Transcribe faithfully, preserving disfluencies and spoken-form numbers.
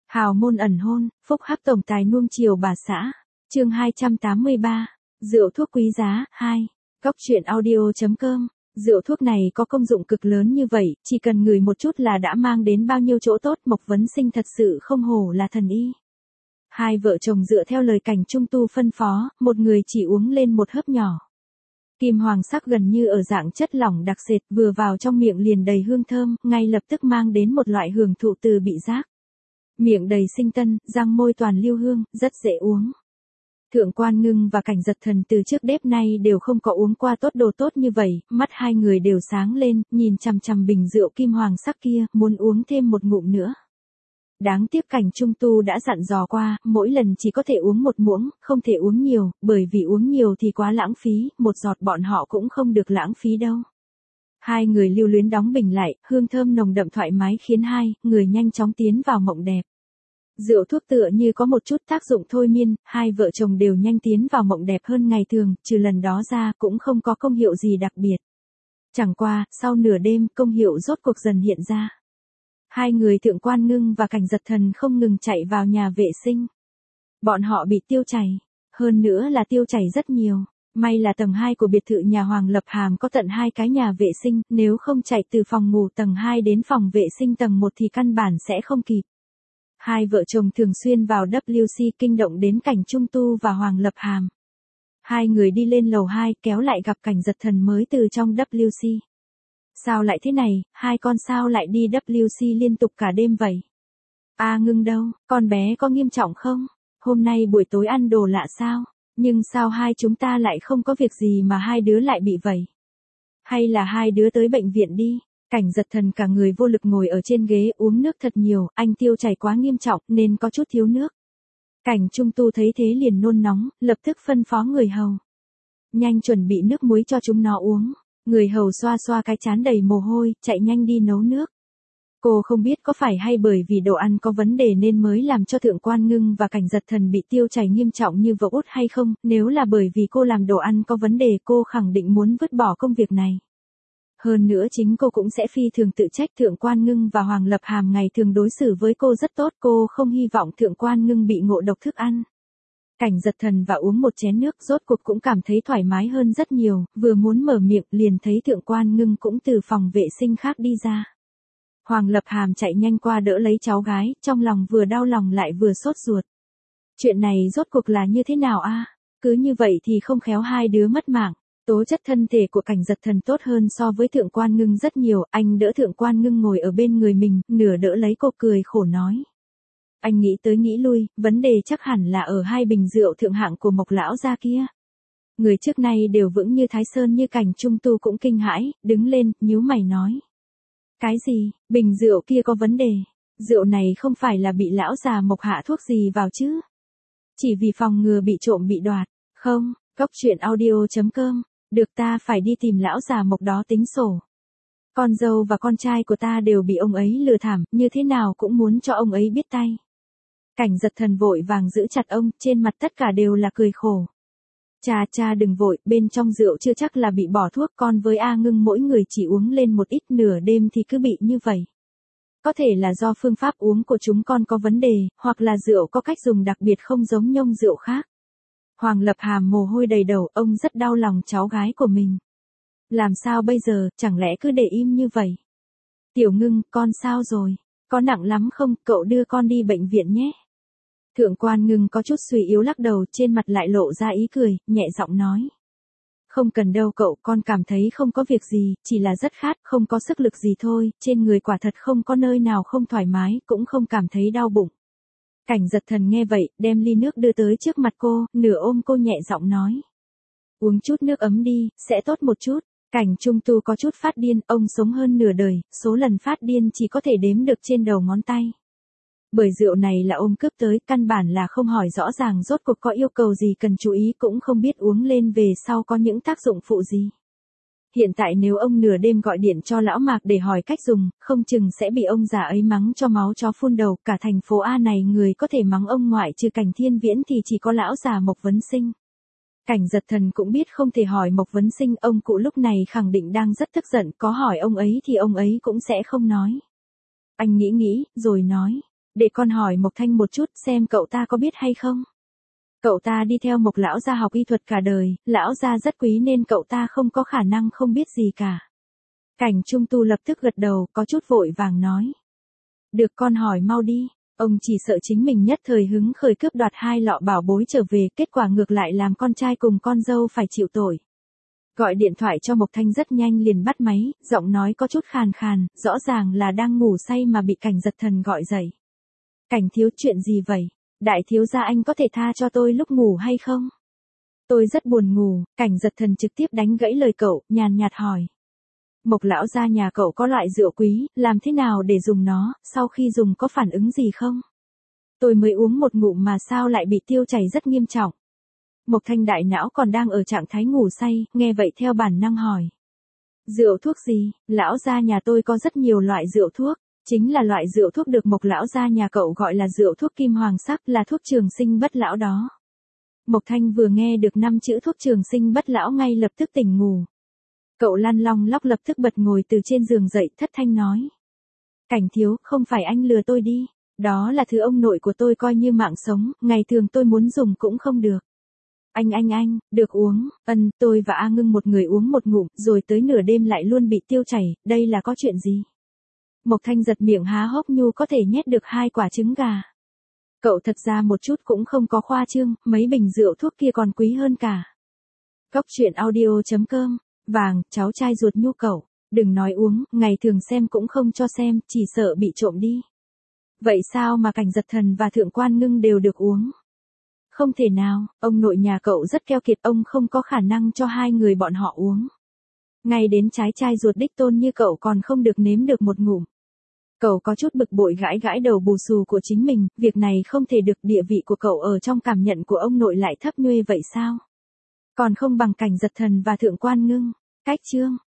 Hào môn ẩn hôn, phúc hắc tổng tài nuông chiều bà xã. Chương hai trăm tám mươi ba. Rượu thuốc quý giá. hai. Góc truyện audio chấm com. Rượu thuốc này có công dụng cực lớn như vậy, chỉ cần ngửi một chút là đã mang đến bao nhiêu chỗ tốt. Mộc Vấn Sinh thật sự không hổ là thần y. Hai vợ chồng dựa theo lời Cảnh Trung Tu phân phó, một người chỉ uống lên một hớp nhỏ. Kim hoàng sắc gần như ở dạng chất lỏng đặc sệt, vừa vào trong miệng liền đầy hương thơm, ngay lập tức mang đến một loại hưởng thụ từ bị giác. Miệng đầy sinh tân, răng môi toàn lưu hương, rất dễ uống. Thượng Quan Ngưng và Cảnh Giật Thần từ trước đếp nay đều không có uống qua tốt đồ tốt như vậy, mắt hai người đều sáng lên, nhìn chằm chằm bình rượu kim hoàng sắc kia, muốn uống thêm một ngụm nữa. Đáng tiếc Cảnh Trung Tu đã dặn dò qua, mỗi lần chỉ có thể uống một muỗng, không thể uống nhiều, bởi vì uống nhiều thì quá lãng phí, một giọt bọn họ cũng không được lãng phí đâu. Hai người lưu luyến đóng bình lại, hương thơm nồng đậm thoải mái khiến hai người nhanh chóng tiến vào mộng đẹp. Rượu thuốc tựa như có một chút tác dụng thôi miên, hai vợ chồng đều nhanh tiến vào mộng đẹp hơn ngày thường, trừ lần đó ra cũng không có công hiệu gì đặc biệt. Chẳng qua, sau nửa đêm, công hiệu rốt cuộc dần hiện ra. Hai người Thượng Quan Ngưng và Cảnh Giật Thần không ngừng chạy vào nhà vệ sinh. Bọn họ bị tiêu chảy, hơn nữa là tiêu chảy rất nhiều. May là tầng hai của biệt thự nhà Hoàng Lập Hàm có tận hai cái nhà vệ sinh, nếu không chạy từ phòng ngủ tầng hai đến phòng vệ sinh tầng một thì căn bản sẽ không kịp. Hai vợ chồng thường xuyên vào W C kinh động đến Cảnh Trung Tu và Hoàng Lập Hàm. Hai người đi lên lầu hai kéo lại gặp Cảnh Giật Thần mới từ trong W C. Sao lại thế này, hai con sao lại đi W C liên tục cả đêm vậy? A Ngưng đâu, con bé có nghiêm trọng không? Hôm nay buổi tối ăn đồ lạ sao? Nhưng sao hai chúng ta lại không có việc gì mà hai đứa lại bị vậy? Hay là hai đứa tới bệnh viện đi? Cảnh Giật Thần cả người vô lực ngồi ở trên ghế uống nước thật nhiều, anh tiêu chảy quá nghiêm trọng nên có chút thiếu nước. Cảnh Trung Tu thấy thế liền nôn nóng, lập tức phân phó người hầu. Nhanh chuẩn bị nước muối cho chúng nó uống. Người hầu xoa xoa cái trán đầy mồ hôi, chạy nhanh đi nấu nước. Cô không biết có phải hay bởi vì đồ ăn có vấn đề nên mới làm cho Thượng Quan Ngưng và Cảnh Giật Thần bị tiêu chảy nghiêm trọng như vỡ út hay không, nếu là bởi vì cô làm đồ ăn có vấn đề cô khẳng định muốn vứt bỏ công việc này. Hơn nữa chính cô cũng sẽ phi thường tự trách Thượng Quan Ngưng và Hoàng Lập Hàm ngày thường đối xử với cô rất tốt, cô không hy vọng Thượng Quan Ngưng bị ngộ độc thức ăn. Cảnh Giật Thần và uống một chén nước rốt cuộc cũng cảm thấy thoải mái hơn rất nhiều, vừa muốn mở miệng liền thấy Thượng Quan Ngưng cũng từ phòng vệ sinh khác đi ra. Hoàng Lập Hàm chạy nhanh qua đỡ lấy cháu gái, trong lòng vừa đau lòng lại vừa sốt ruột. Chuyện này rốt cuộc là như thế nào a? Cứ như vậy thì không khéo hai đứa mất mạng. Tố chất thân thể của Cảnh Giật Thần tốt hơn so với Thượng Quan Ngưng rất nhiều, anh đỡ Thượng Quan Ngưng ngồi ở bên người mình, nửa đỡ lấy cô cười khổ nói. Anh nghĩ tới nghĩ lui, vấn đề chắc hẳn là ở hai bình rượu thượng hạng của Mộc lão gia kia. Người trước nay đều vững như Thái Sơn như Cảnh Trung Tu cũng kinh hãi, đứng lên, nhíu mày nói. Cái gì, bình rượu kia có vấn đề? Rượu này không phải là bị lão già Mộc hạ thuốc gì vào chứ? Chỉ vì phòng ngừa bị trộm bị đoạt, không, góc truyện audio chấm com, được ta phải đi tìm lão già Mộc đó tính sổ. Con dâu và con trai của ta đều bị ông ấy lừa thảm, như thế nào cũng muốn cho ông ấy biết tay. Cảnh Giật Thần vội vàng giữ chặt ông, trên mặt tất cả đều là cười khổ. Cha cha đừng vội, bên trong rượu chưa chắc là bị bỏ thuốc, con với A Ngưng mỗi người chỉ uống lên một ít, nửa đêm thì cứ bị như vậy. Có thể là do phương pháp uống của chúng con có vấn đề, hoặc là rượu có cách dùng đặc biệt không giống nhông rượu khác. Hoàng Lập Hàm mồ hôi đầy đầu, ông rất đau lòng cháu gái của mình. Làm sao bây giờ, chẳng lẽ cứ để im như vậy? Tiểu Ngưng, con sao rồi? Có nặng lắm không, cậu đưa con đi bệnh viện nhé. Thượng Quan Ngưng có chút suy yếu lắc đầu, trên mặt lại lộ ra ý cười, nhẹ giọng nói. Không cần đâu cậu, con cảm thấy không có việc gì, chỉ là rất khát, không có sức lực gì thôi, trên người quả thật không có nơi nào không thoải mái, cũng không cảm thấy đau bụng. Cảnh Giật Thần nghe vậy, đem ly nước đưa tới trước mặt cô, nửa ôm cô nhẹ giọng nói. Uống chút nước ấm đi, sẽ tốt một chút. Cảnh Trung Tu có chút phát điên, ông sống hơn nửa đời, số lần phát điên chỉ có thể đếm được trên đầu ngón tay. Bởi rượu này là ông cướp tới, căn bản là không hỏi rõ ràng rốt cuộc có yêu cầu gì cần chú ý, cũng không biết uống lên về sau có những tác dụng phụ gì. Hiện tại nếu ông nửa đêm gọi điện cho lão Mạc để hỏi cách dùng, không chừng sẽ bị ông già ấy mắng cho máu chó phun đầu, cả thành phố A này người có thể mắng ông ngoại trừ Cảnh Thiên Viễn thì chỉ có lão già Mộc Vấn Sinh. Cảnh Giật Thần cũng biết không thể hỏi Mộc Vấn Sinh, ông cụ lúc này khẳng định đang rất tức giận, có hỏi ông ấy thì ông ấy cũng sẽ không nói. Anh nghĩ nghĩ, rồi nói. Để con hỏi Mộc Thanh một chút xem cậu ta có biết hay không. Cậu ta đi theo Mộc lão gia học y thuật cả đời, lão gia rất quý nên cậu ta không có khả năng không biết gì cả. Cảnh Trung Tu lập tức gật đầu, có chút vội vàng nói. Được, con hỏi mau đi. Ông chỉ sợ chính mình nhất thời hứng khởi cướp đoạt hai lọ bảo bối trở về, kết quả ngược lại làm con trai cùng con dâu phải chịu tội. Gọi điện thoại cho Mộc Thanh rất nhanh liền bắt máy, giọng nói có chút khàn khàn, rõ ràng là đang ngủ say mà bị Cảnh Giật Thần gọi dậy. Cảnh thiếu, chuyện gì vậy? Đại thiếu gia, anh có thể tha cho tôi lúc ngủ hay không? Tôi rất buồn ngủ. Cảnh Giật Thần trực tiếp đánh gãy lời cậu, nhàn nhạt hỏi. Mộc lão gia nhà cậu có loại rượu quý, làm thế nào để dùng nó, sau khi dùng có phản ứng gì không? Tôi mới uống một ngụm mà sao lại bị tiêu chảy rất nghiêm trọng. Mộc Thanh đại não còn đang ở trạng thái ngủ say, nghe vậy theo bản năng hỏi. Rượu thuốc gì? Lão gia nhà tôi có rất nhiều loại rượu thuốc, chính là loại rượu thuốc được Mộc lão gia nhà cậu gọi là rượu thuốc kim hoàng sắc, là thuốc trường sinh bất lão đó. Mộc Thanh vừa nghe được năm chữ thuốc trường sinh bất lão ngay lập tức tỉnh ngủ. Cậu lăn long lóc lập tức bật ngồi từ trên giường dậy, thất thanh nói. Cảnh thiếu, không phải anh lừa tôi đi, đó là thứ ông nội của tôi coi như mạng sống, ngày thường tôi muốn dùng cũng không được. Anh anh anh, được uống, ân, tôi và A Ngưng một người uống một ngụm, rồi tới nửa đêm lại luôn bị tiêu chảy, đây là có chuyện gì? Mộc Thanh giật miệng há hốc, nhu có thể nhét được hai quả trứng gà. Cậu thật ra một chút cũng không có khoa trương, mấy bình rượu thuốc kia còn quý hơn cả. Cóc truyện audio chấm com. Vàng, cháu trai ruột nhu cậu, đừng nói uống, ngày thường xem cũng không cho xem, chỉ sợ bị trộm đi. Vậy sao mà Cảnh Giật Thần và Thượng Quan Ngưng đều được uống? Không thể nào, ông nội nhà cậu rất keo kiệt, ông không có khả năng cho hai người bọn họ uống. Ngay đến trái trai ruột đích tôn như cậu còn không được nếm được một ngụm. Cậu có chút bực bội gãi gãi đầu bù xù của chính mình, việc này không thể được, địa vị của cậu ở trong cảm nhận của ông nội lại thấp nhuê vậy sao? Còn không bằng Cảnh Giật Thần và Thượng Quan Ngưng. Cách chương